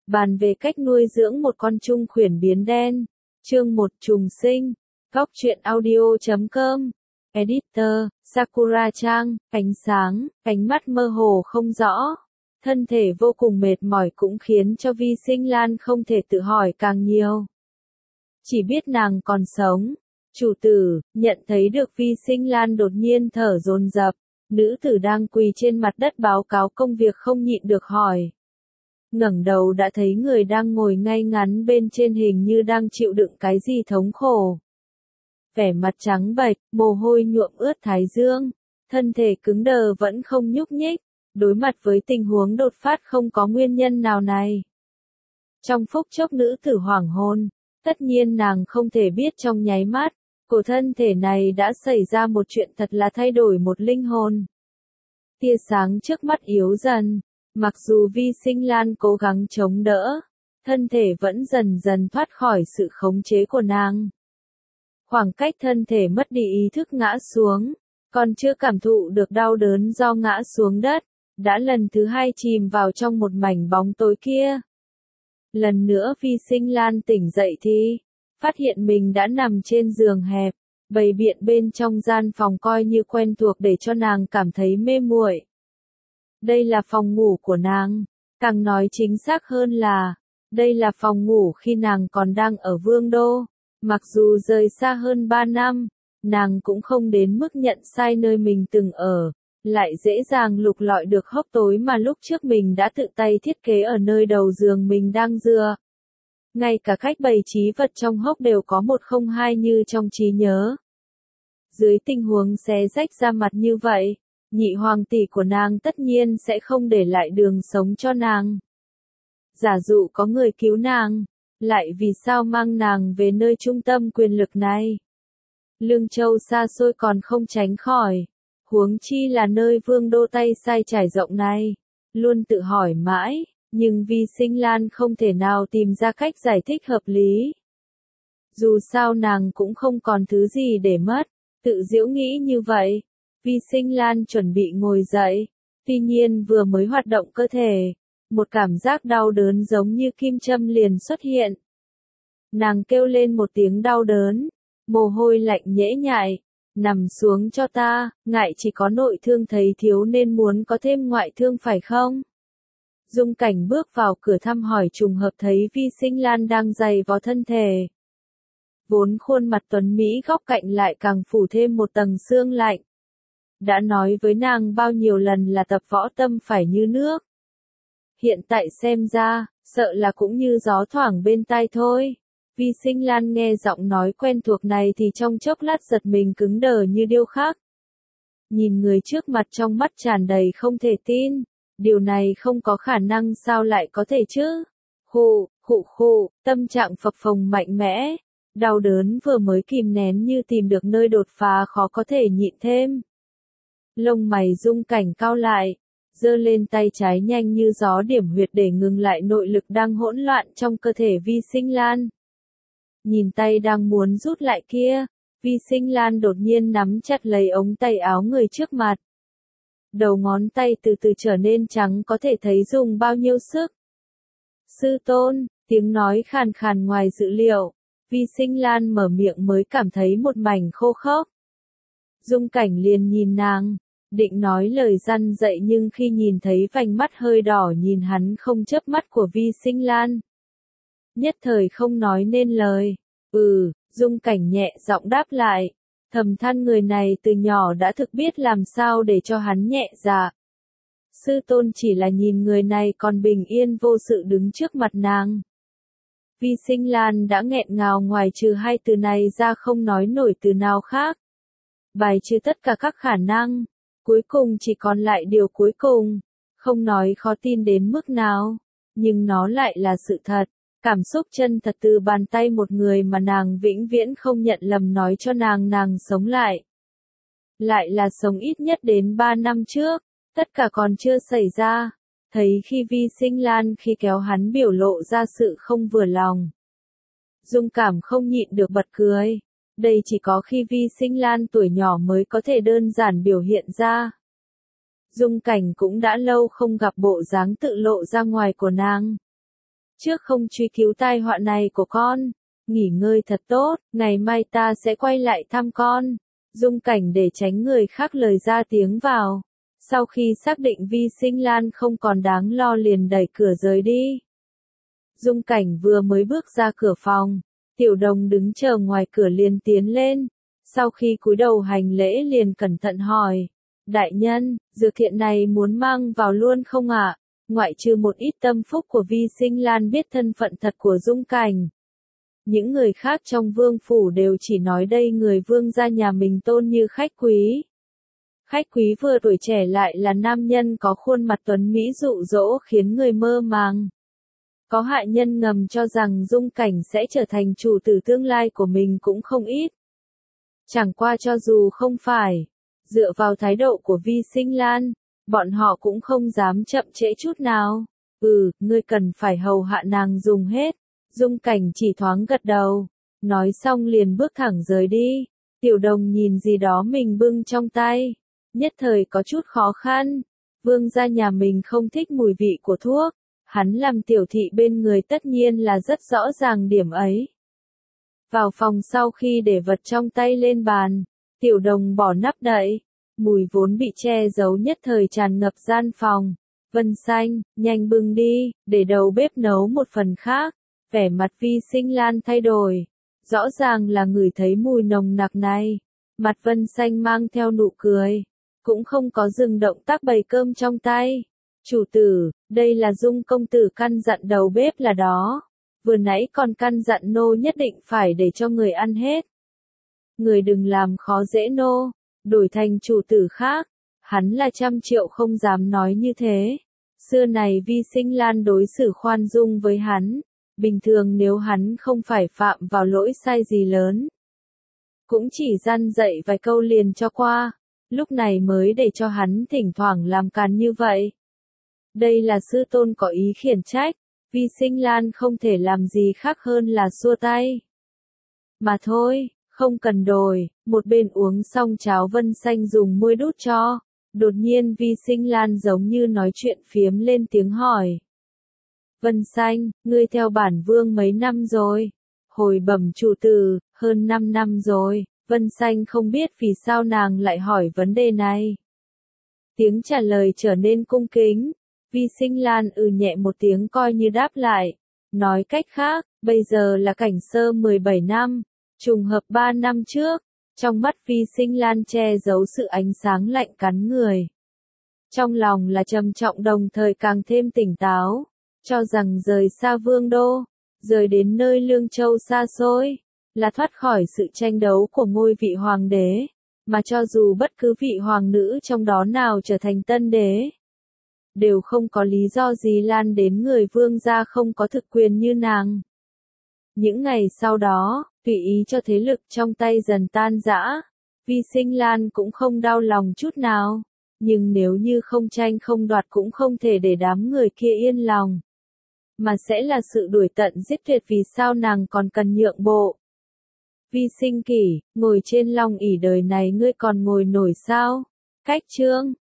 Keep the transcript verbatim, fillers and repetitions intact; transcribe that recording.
bàn về cách nuôi dưỡng một con trung khuyển biến đen. Chương một trùng sinh. Góc truyện audio chấm com. Editor, Sakura Trang, ánh sáng, ánh mắt mơ hồ không rõ. Thân thể vô cùng mệt mỏi cũng khiến cho Vi Sinh Lan không thể tự hỏi càng nhiều. Chỉ biết nàng còn sống. Chủ tử, nhận thấy được Vi Sinh Lan đột nhiên thở dồn dập. Nữ tử đang quỳ trên mặt đất báo cáo công việc không nhịn được hỏi. Ngẩng đầu đã thấy người đang ngồi ngay ngắn bên trên hình như đang chịu đựng cái gì thống khổ. Vẻ mặt trắng bệch, mồ hôi nhuộm ướt thái dương, thân thể cứng đờ vẫn không nhúc nhích, đối mặt với tình huống đột phát không có nguyên nhân nào này. Trong phút chốc nữ tử hoảng hồn, tất nhiên nàng không thể biết trong nháy mắt, của thân thể này đã xảy ra một chuyện thật là thay đổi một linh hồn. Tia sáng trước mắt yếu dần, mặc dù Vi Sinh Lan cố gắng chống đỡ, thân thể vẫn dần dần thoát khỏi sự khống chế của nàng. Khoảng cách thân thể mất đi ý thức ngã xuống, còn chưa cảm thụ được đau đớn do ngã xuống đất, đã lần thứ hai chìm vào trong một mảnh bóng tối kia. Lần nữa Vi Sinh Lan tỉnh dậy thì, phát hiện mình đã nằm trên giường hẹp, bày biện bên trong gian phòng coi như quen thuộc để cho nàng cảm thấy mê muội. Đây là phòng ngủ của nàng, càng nói chính xác hơn là, đây là phòng ngủ khi nàng còn đang ở Vương Đô. Mặc dù rời xa hơn ba năm, nàng cũng không đến mức nhận sai nơi mình từng ở, lại dễ dàng lục lọi được hốc tối mà lúc trước mình đã tự tay thiết kế ở nơi đầu giường mình đang dựa. Ngay cả cách bày trí vật trong hốc đều có một không hai như trong trí nhớ. Dưới tình huống xé rách ra mặt như vậy, nhị hoàng tỷ của nàng tất nhiên sẽ không để lại đường sống cho nàng. Giả dụ có người cứu nàng, lại vì sao mang nàng về nơi trung tâm quyền lực này? Lương Châu xa xôi còn không tránh khỏi, huống chi là nơi Vương Đô tay sai trải rộng này. Luôn tự hỏi mãi, nhưng Vi Sinh Lan không thể nào tìm ra cách giải thích hợp lý. Dù sao nàng cũng không còn thứ gì để mất, tự giễu nghĩ như vậy. Vi Sinh Lan chuẩn bị ngồi dậy, tuy nhiên vừa mới hoạt động cơ thể, một cảm giác đau đớn giống như kim châm liền xuất hiện. Nàng kêu lên một tiếng đau đớn, mồ hôi lạnh nhễ nhại, nằm xuống cho ta, ngại chỉ có nội thương thấy thiếu nên muốn có thêm ngoại thương phải không? Dung Cảnh bước vào cửa thăm hỏi trùng hợp thấy Vi Sinh Lan đang giày vò thân thể. Vốn khuôn mặt tuấn Mỹ góc cạnh lại càng phủ thêm một tầng sương lạnh. Đã nói với nàng bao nhiêu lần là tập võ tâm phải như nước. Hiện tại xem ra, sợ là cũng như gió thoảng bên tai thôi. Vi Sinh Lan nghe giọng nói quen thuộc này thì trong chốc lát giật mình cứng đờ như điêu khắc. Nhìn người trước mặt trong mắt tràn đầy không thể tin. Điều này không có khả năng sao lại có thể chứ? Khụ, khụ khụ, tâm trạng phập phồng mạnh mẽ. Đau đớn vừa mới kìm nén như tìm được nơi đột phá khó có thể nhịn thêm. Lông mày Dung Cảnh cao lại, giơ lên tay trái nhanh như gió điểm huyệt để ngừng lại nội lực đang hỗn loạn trong cơ thể Vi Sinh Lan. Nhìn tay đang muốn rút lại kia, Vi Sinh Lan đột nhiên nắm chặt lấy ống tay áo người trước mặt. Đầu ngón tay từ từ trở nên trắng có thể thấy dùng bao nhiêu sức. Sư tôn, tiếng nói khàn khàn ngoài dự liệu, Vi Sinh Lan mở miệng mới cảm thấy một mảnh khô khốc. Dung Cảnh liền nhìn nàng, định nói lời răn dạy nhưng khi nhìn thấy vành mắt hơi đỏ nhìn hắn không chớp mắt của Vi Sinh Lan. Nhất thời không nói nên lời. Ừ, Dung Cảnh nhẹ giọng đáp lại. Thầm than người này từ nhỏ đã thực biết làm sao để cho hắn nhẹ dạ. Sư tôn chỉ là nhìn người này còn bình yên vô sự đứng trước mặt nàng. Vi Sinh Lan đã nghẹn ngào ngoài trừ hai từ này ra không nói nổi từ nào khác. Bài trừ tất cả các khả năng, cuối cùng chỉ còn lại điều cuối cùng, không nói khó tin đến mức nào, nhưng nó lại là sự thật. Cảm xúc chân thật từ bàn tay một người mà nàng vĩnh viễn không nhận lầm nói cho nàng nàng sống lại. Lại là sống ít nhất đến ba năm trước, tất cả còn chưa xảy ra. Thấy khi Vi Sinh Lan khi kéo hắn biểu lộ ra sự không vừa lòng. Dung Cảm không nhịn được bật cười. Đây chỉ có khi Vi Sinh Lan tuổi nhỏ mới có thể đơn giản biểu hiện ra. Dung Cảnh cũng đã lâu không gặp bộ dáng tự lộ ra ngoài của nàng. trước không truy cứu tai họa này của con. Nghỉ ngơi thật tốt, ngày mai ta sẽ quay lại thăm con. Dung Cảnh để tránh người khác lời ra tiếng vào. Sau khi xác định Vi Sinh Lan không còn đáng lo liền đẩy cửa rời đi. Dung Cảnh vừa mới bước ra cửa phòng, Tiểu Đồng đứng chờ ngoài cửa liền tiến lên. Sau khi cúi đầu hành lễ liền cẩn thận hỏi. Đại nhân, dược thiện này muốn mang vào luôn không ạ? Ngoại trừ một ít tâm phúc của Vi Sinh Lan biết thân phận thật của Dung Cảnh. Những người khác trong vương phủ đều chỉ nói đây người vương gia nhà mình tôn như khách quý. Khách quý vừa tuổi trẻ lại là nam nhân có khuôn mặt tuấn mỹ dụ dỗ khiến người mơ màng. Có hạ nhân ngầm cho rằng Dung Cảnh sẽ trở thành chủ tử tương lai của mình cũng không ít. Chẳng qua cho dù không phải, dựa vào thái độ của Vi Sinh Lan, bọn họ cũng không dám chậm trễ chút nào. Ừ, ngươi cần phải hầu hạ nàng dùng hết. Dung Cảnh chỉ thoáng gật đầu, nói xong liền bước thẳng rời đi. Tiểu Đồng nhìn gì đó mình bưng trong tay, nhất thời có chút khó khăn. Vương gia nhà mình không thích mùi vị của thuốc, hắn làm tiểu thị bên người tất nhiên là rất rõ ràng điểm ấy. Vào phòng sau khi để vật trong tay lên bàn, Tiểu Đồng bỏ nắp đậy, mùi vốn bị che giấu nhất thời tràn ngập gian phòng. Vân Xanh, nhanh bưng đi, để đầu bếp nấu một phần khác. Vẻ mặt Vi Sinh Lan thay đổi, rõ ràng là ngửi thấy mùi nồng nặc này. Mặt Vân Xanh mang theo nụ cười, cũng không có dừng động tác bày cơm trong tay. Chủ tử, đây là Dung công tử căn dặn đầu bếp là đó. Vừa nãy còn căn dặn nô nhất định phải để cho người ăn hết. Người đừng làm khó dễ nô, đổi thành chủ tử khác. Hắn là trăm triệu không dám nói như thế. Xưa này Vi Sinh Lan đối xử khoan dung với hắn. Bình thường nếu hắn không phải phạm vào lỗi sai gì lớn, cũng chỉ răn dạy vài câu liền cho qua, lúc này mới để cho hắn thỉnh thoảng làm càn như vậy. Đây là sư tôn có ý khiển trách, Vi Sinh Lan không thể làm gì khác hơn là xua tay. Mà thôi, không cần đổi, một bên uống xong cháo Vân Xanh dùng môi đút cho, đột nhiên Vi Sinh Lan giống như nói chuyện phiếm lên tiếng hỏi. Vân Xanh, ngươi theo bản vương mấy năm rồi? Hồi bẩm chủ tử, hơn năm năm rồi. Vân Xanh không biết vì sao nàng lại hỏi vấn đề này. Tiếng trả lời trở nên cung kính. Vi Sinh Lan ừ nhẹ một tiếng coi như đáp lại. Nói cách khác, bây giờ là cảnh sơ mười bảy năm, trùng hợp ba năm trước. Trong mắt Vi Sinh Lan che giấu sự ánh sáng lạnh cắn người. Trong lòng là trầm trọng đồng thời càng thêm tỉnh táo. Cho rằng rời xa vương đô, rời đến nơi Lương Châu xa xôi, là thoát khỏi sự tranh đấu của ngôi vị hoàng đế, mà cho dù bất cứ vị hoàng nữ trong đó nào trở thành tân đế, đều không có lý do gì lan đến người vương gia không có thực quyền như nàng. Những ngày sau đó, tùy ý cho thế lực trong tay dần tan rã, Vi Sinh Lan cũng không đau lòng chút nào, nhưng nếu như không tranh không đoạt cũng không thể để đám người kia yên lòng. Mà sẽ là sự đuổi tận giết tuyệt vì sao nàng còn cần nhượng bộ. Vi Sinh Kỷ, ngồi trên long ỷ đời này ngươi còn ngồi nổi sao? Cách chương